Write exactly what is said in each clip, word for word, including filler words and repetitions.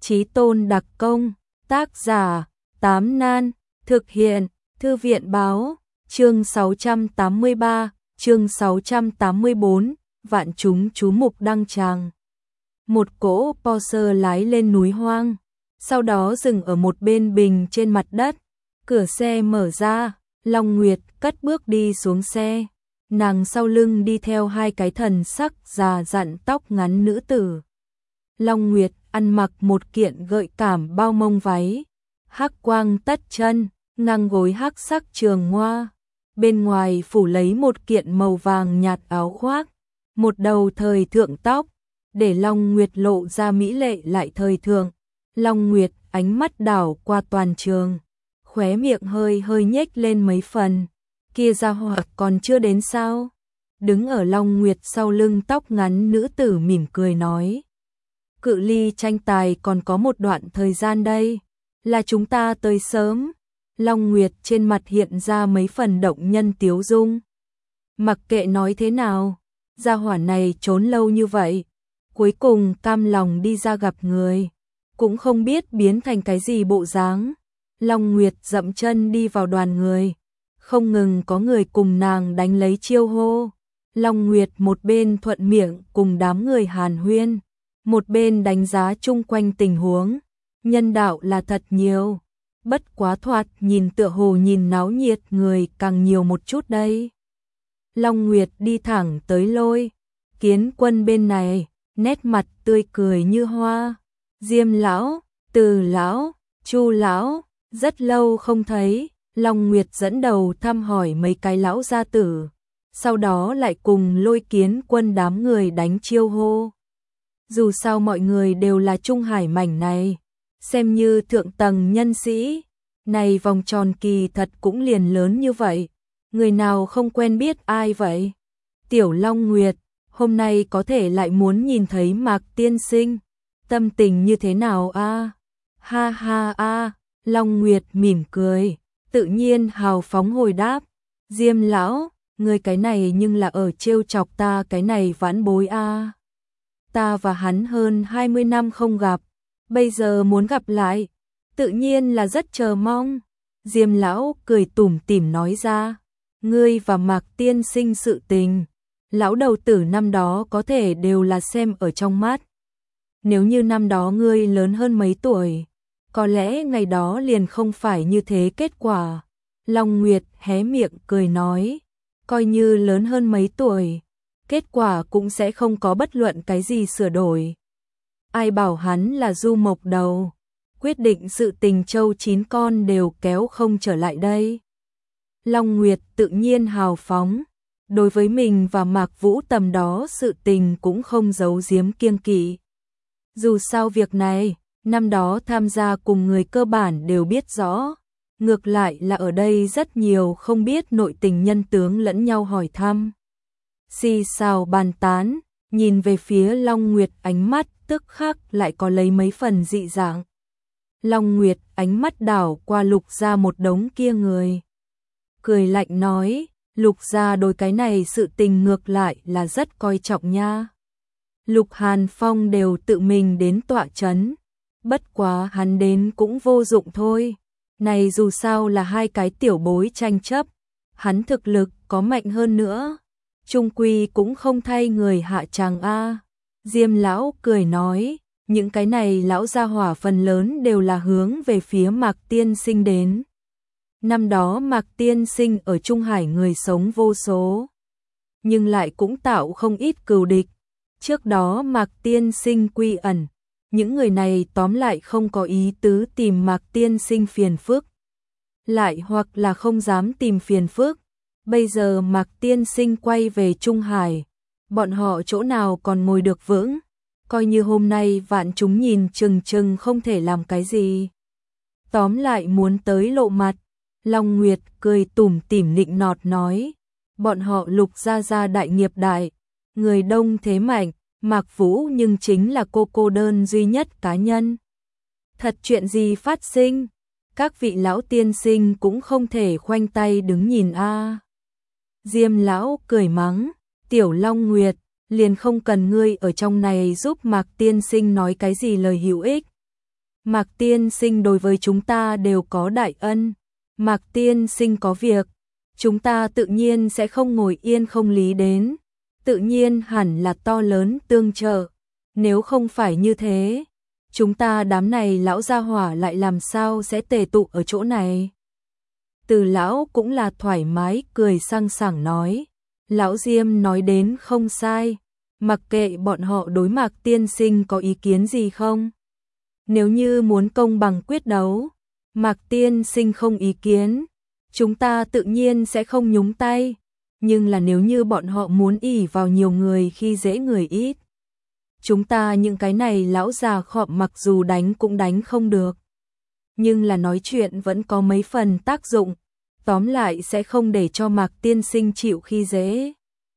Chí tôn đặc công, tác giả, Tám Nan, thực hiện, Thư viện báo, chương sáu trăm tám mươi ba, chương sáu trăm tám mươi bốn, vạn chúng chú mục đăng tràng. Một cỗ Porsche lái lên núi hoang, sau đó dừng ở một bên bình trên mặt đất, cửa xe mở ra, Long Nguyệt cất bước đi xuống xe, nàng sau lưng đi theo hai cái thần sắc già dặn tóc ngắn nữ tử. Long Nguyệt ăn mặc một kiện gợi cảm bao mông váy, hắc quang tất chân, ngang gối hắc sắc trường hoa, bên ngoài phủ lấy một kiện màu vàng nhạt áo khoác, một đầu thời thượng tóc, để Long Nguyệt lộ ra mỹ lệ lại thời thượng. Long Nguyệt ánh mắt đảo qua toàn trường, khóe miệng hơi hơi nhếch lên mấy phần, kia ra hỏa còn chưa đến sao? Đứng ở Long Nguyệt sau lưng tóc ngắn nữ tử mỉm cười nói. Cự ly tranh tài còn có một đoạn thời gian đây, là chúng ta tới sớm. Long Nguyệt trên mặt hiện ra mấy phần động nhân tiếu dung. Mặc kệ nói thế nào, gia hỏa này trốn lâu như vậy, cuối cùng cam lòng đi ra gặp người, cũng không biết biến thành cái gì bộ dáng. Long Nguyệt dậm chân đi vào đoàn người, không ngừng có người cùng nàng đánh lấy chiêu hô. Long Nguyệt một bên thuận miệng cùng đám người hàn huyên, một bên đánh giá chung quanh tình huống. Nhân đạo là thật nhiều, bất quá thoạt nhìn tựa hồ nhìn náo nhiệt người càng nhiều một chút đây. Long Nguyệt đi thẳng tới Lôi Kiến Quân bên này, nét mặt tươi cười như hoa. Diêm lão, Từ lão, Chu lão, rất lâu không thấy. Long Nguyệt dẫn đầu thăm hỏi mấy cái lão gia tử, sau đó lại cùng Lôi Kiến Quân đám người đánh chiêu hô. Dù sao mọi người đều là Trung Hải mảnh này, xem như thượng tầng nhân sĩ, này vòng tròn kỳ thật cũng liền lớn như vậy, người nào không quen biết ai vậy? Tiểu Long Nguyệt, hôm nay có thể lại muốn nhìn thấy Mạc tiên sinh, tâm tình như thế nào a? Ha ha a, Long Nguyệt mỉm cười, tự nhiên hào phóng hồi đáp, Diêm lão, người cái này nhưng là ở trêu chọc ta cái này vãn bối a. Ta và hắn hơn hai mươi năm không gặp, bây giờ muốn gặp lại, tự nhiên là rất chờ mong. Diêm lão cười tủm tỉm nói ra, ngươi và Mạc tiên sinh sự tình, lão đầu tử năm đó có thể đều là xem ở trong mắt. Nếu như năm đó ngươi lớn hơn mấy tuổi, có lẽ ngày đó liền không phải như thế kết quả. Long Nguyệt hé miệng cười nói, coi như lớn hơn mấy tuổi, kết quả cũng sẽ không có bất luận cái gì sửa đổi. Ai bảo hắn là du mộc đầu, quyết định sự tình châu chín con đều kéo không trở lại đây. Long Nguyệt tự nhiên hào phóng, đối với mình và Mạc Vũ tầm đó sự tình cũng không giấu giếm kiêng kỵ. Dù sao việc này, năm đó tham gia cùng người cơ bản đều biết rõ, ngược lại là ở đây rất nhiều không biết nội tình nhân tướng lẫn nhau hỏi thăm. Xì xào bàn tán, nhìn về phía Long Nguyệt ánh mắt tức khắc lại có lấy mấy phần dị dạng. Long Nguyệt ánh mắt đảo qua Lục gia một đống kia người, cười lạnh nói, Lục gia đối cái này sự tình ngược lại là rất coi trọng nha. Lục Hàn Phong đều tự mình đến tọa chấn, bất quá hắn đến cũng vô dụng thôi. Này dù sao là hai cái tiểu bối tranh chấp, hắn thực lực có mạnh hơn nữa, chung quy cũng không thay người hạ tràng a. Diêm lão cười nói, những cái này lão gia hỏa phần lớn đều là hướng về phía Mạc tiên sinh đến. Năm đó Mạc tiên sinh ở Trung Hải người sống vô số, nhưng lại cũng tạo không ít cừu địch. Trước đó Mạc tiên sinh quy ẩn, những người này tóm lại không có ý tứ tìm Mạc tiên sinh phiền phức, lại hoặc là không dám tìm phiền phức. Bây giờ Mạc tiên sinh quay về Trung Hải, bọn họ chỗ nào còn ngồi được vững, coi như hôm nay vạn chúng nhìn chừng chừng không thể làm cái gì. Tóm lại muốn tới lộ mặt. Long Nguyệt cười tủm tỉm nịnh nọt nói, bọn họ Lục gia gia đại nghiệp đại, người đông thế mạnh, Mạc Vũ nhưng chính là cô cô đơn duy nhất cá nhân. Thật chuyện gì phát sinh, các vị lão tiên sinh cũng không thể khoanh tay đứng nhìn a. Diêm lão cười mắng, Tiểu Long Nguyệt, liền không cần ngươi ở trong này giúp Mạc tiên sinh nói cái gì lời hữu ích. Mạc tiên sinh đối với chúng ta đều có đại ân. Mạc tiên sinh có việc, chúng ta tự nhiên sẽ không ngồi yên không lý đến. Tự nhiên hẳn là to lớn tương trợ. Nếu không phải như thế, chúng ta đám này lão gia hỏa lại làm sao sẽ tề tụ ở chỗ này. Từ lão cũng là thoải mái cười sang sảng nói. Lão Diêm nói đến không sai, mặc kệ bọn họ đối Mạc tiên sinh có ý kiến gì không. Nếu như muốn công bằng quyết đấu, Mạc tiên sinh không ý kiến, chúng ta tự nhiên sẽ không nhúng tay. Nhưng là nếu như bọn họ muốn ỷ vào nhiều người khi dễ người ít, chúng ta những cái này lão già khọm mặc dù đánh cũng đánh không được. Nhưng là nói chuyện vẫn có mấy phần tác dụng, tóm lại sẽ không để cho Mạc tiên sinh chịu khi dễ.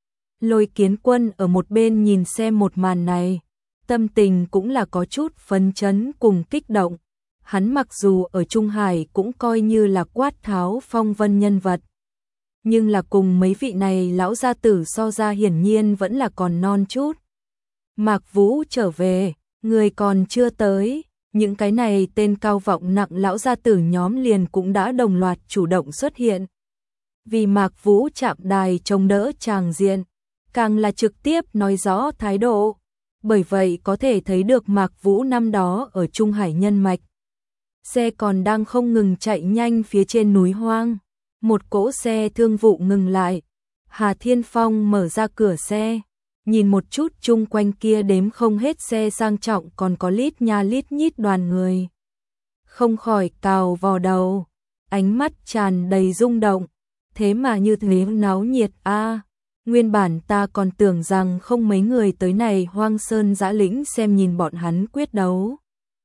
Lôi Kiến Quân ở một bên nhìn xem một màn này, tâm tình cũng là có chút phấn chấn cùng kích động. Hắn mặc dù ở Trung Hải cũng coi như là quát tháo phong vân nhân vật, nhưng là cùng mấy vị này lão gia tử so ra hiển nhiên vẫn là còn non chút. Mạc Vũ trở về, người còn chưa tới, những cái này tên cao vọng nặng lão gia tử nhóm liền cũng đã đồng loạt chủ động xuất hiện. Vì Mạc Vũ chạm đài chống đỡ tràng diện, càng là trực tiếp nói rõ thái độ. Bởi vậy có thể thấy được Mạc Vũ năm đó ở Trung Hải nhân mạch. Xe còn đang không ngừng chạy nhanh phía trên núi hoang. Một cỗ xe thương vụ ngừng lại. Hà Thiên Phong mở ra cửa xe, nhìn một chút chung quanh kia đếm không hết xe sang trọng còn có lít nha lít nhít đoàn người. Không khỏi cào vào đầu, ánh mắt tràn đầy rung động. Thế mà như thế náo nhiệt a. À, nguyên bản ta còn tưởng rằng không mấy người tới này hoang sơn dã lĩnh xem nhìn bọn hắn quyết đấu.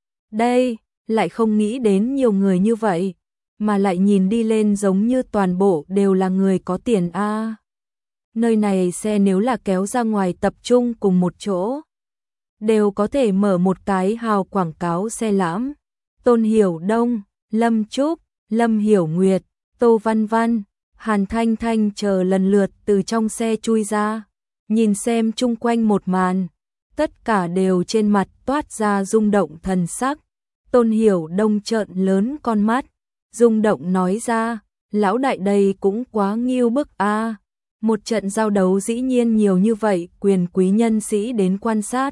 Đây, lại không nghĩ đến nhiều người như vậy, mà lại nhìn đi lên giống như toàn bộ đều là người có tiền a. À, nơi này xe nếu là kéo ra ngoài tập trung cùng một chỗ, đều có thể mở một cái hào quảng cáo xe lãm. Tôn Hiểu Đông, Lâm Trúc, Lâm Hiểu Nguyệt, Tô Văn Văn, Hàn Thanh Thanh chờ lần lượt từ trong xe chui ra, nhìn xem chung quanh một màn, tất cả đều trên mặt toát ra rung động thần sắc. Tôn Hiểu Đông trợn lớn con mắt, rung động nói ra, lão đại đây cũng quá nghiêu bức a. À, một trận giao đấu dĩ nhiên nhiều như vậy, quyền quý nhân sĩ đến quan sát.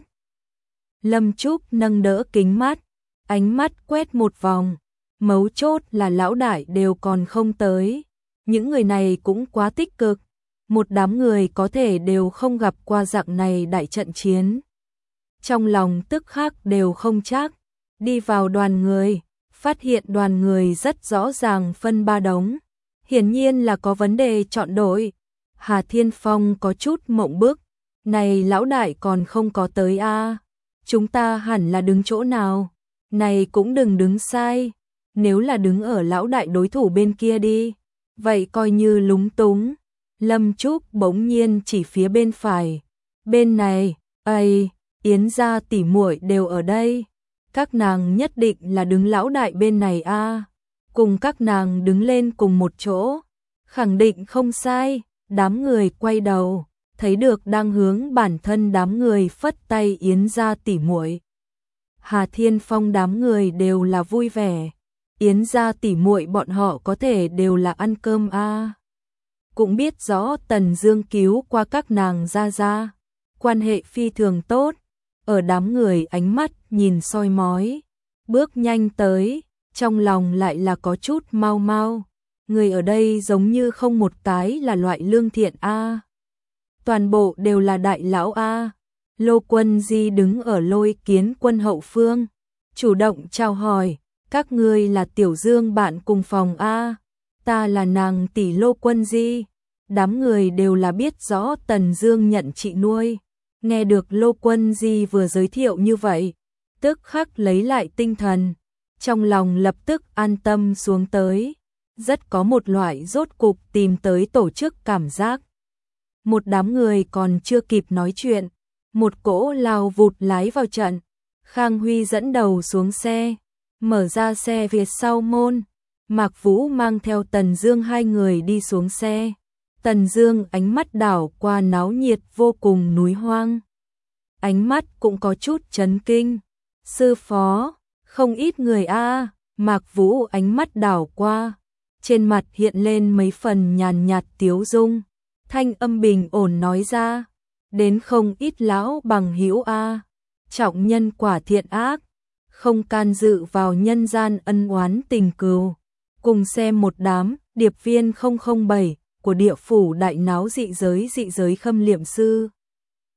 Lâm Trúc nâng đỡ kính mắt, ánh mắt quét một vòng, mấu chốt là lão đại đều còn không tới. Những người này cũng quá tích cực, một đám người có thể đều không gặp qua dạng này đại trận chiến. Trong lòng tức khắc đều không chắc, đi vào đoàn người, phát hiện đoàn người rất rõ ràng phân ba đống, hiển nhiên là có vấn đề chọn đội. Hà Thiên Phong có chút mộng bức, này lão đại còn không có tới a, à, chúng ta hẳn là đứng chỗ nào, này cũng đừng đứng sai, nếu là đứng ở lão đại đối thủ bên kia đi, vậy coi như lúng túng. Lâm Trúc bỗng nhiên chỉ phía bên phải, bên này, ây, Yến gia tỷ muội đều ở đây, các nàng nhất định là đứng lão đại bên này a, à, cùng các nàng đứng lên cùng một chỗ, khẳng định không sai. Đám người quay đầu, thấy được đang hướng bản thân đám người phất tay Yến gia tỷ muội. Hà Thiên Phong đám người đều là vui vẻ, Yến gia tỷ muội bọn họ có thể đều là ăn cơm a. À, cũng biết rõ Tần Dương cứu qua các nàng gia gia, quan hệ phi thường tốt, ở đám người ánh mắt nhìn soi mói, bước nhanh tới, trong lòng lại là có chút mau mau. Người ở đây giống như không một cái là loại lương thiện a. À, toàn bộ đều là đại lão a. À, Lô Quân Di đứng ở Lôi Kiến Quân hậu phương, chủ động chào hỏi, các ngươi là Tiểu Dương bạn cùng phòng a, à, ta là nàng tỷ Lô Quân Di. Đám người đều là biết rõ Tần Dương nhận chị nuôi, nghe được Lô Quân Di vừa giới thiệu như vậy, tức khắc lấy lại tinh thần, trong lòng lập tức an tâm xuống tới. Rất có một loại rốt cục tìm tới tổ chức cảm giác. Một đám người còn chưa kịp nói chuyện, một cỗ lao vụt lái vào trận. Khang Huy dẫn đầu xuống xe, mở ra xe phía sau môn. Mạc Vũ mang theo Tần Dương hai người đi xuống xe. Tần Dương ánh mắt đảo qua náo nhiệt vô cùng núi hoang. Ánh mắt cũng có chút chấn kinh. Sư phó, Không ít người a. Mạc Vũ ánh mắt đảo qua, trên mặt hiện lên mấy phần nhàn nhạt tiếu dung, thanh âm bình ổn nói ra, đến không ít lão bằng hữu a, trọng nhân quả thiện ác, không can dự vào nhân gian ân oán tình cừu, cùng xem một đám điệp viên không không bảy của địa phủ đại náo dị giới dị giới khâm liệm sư.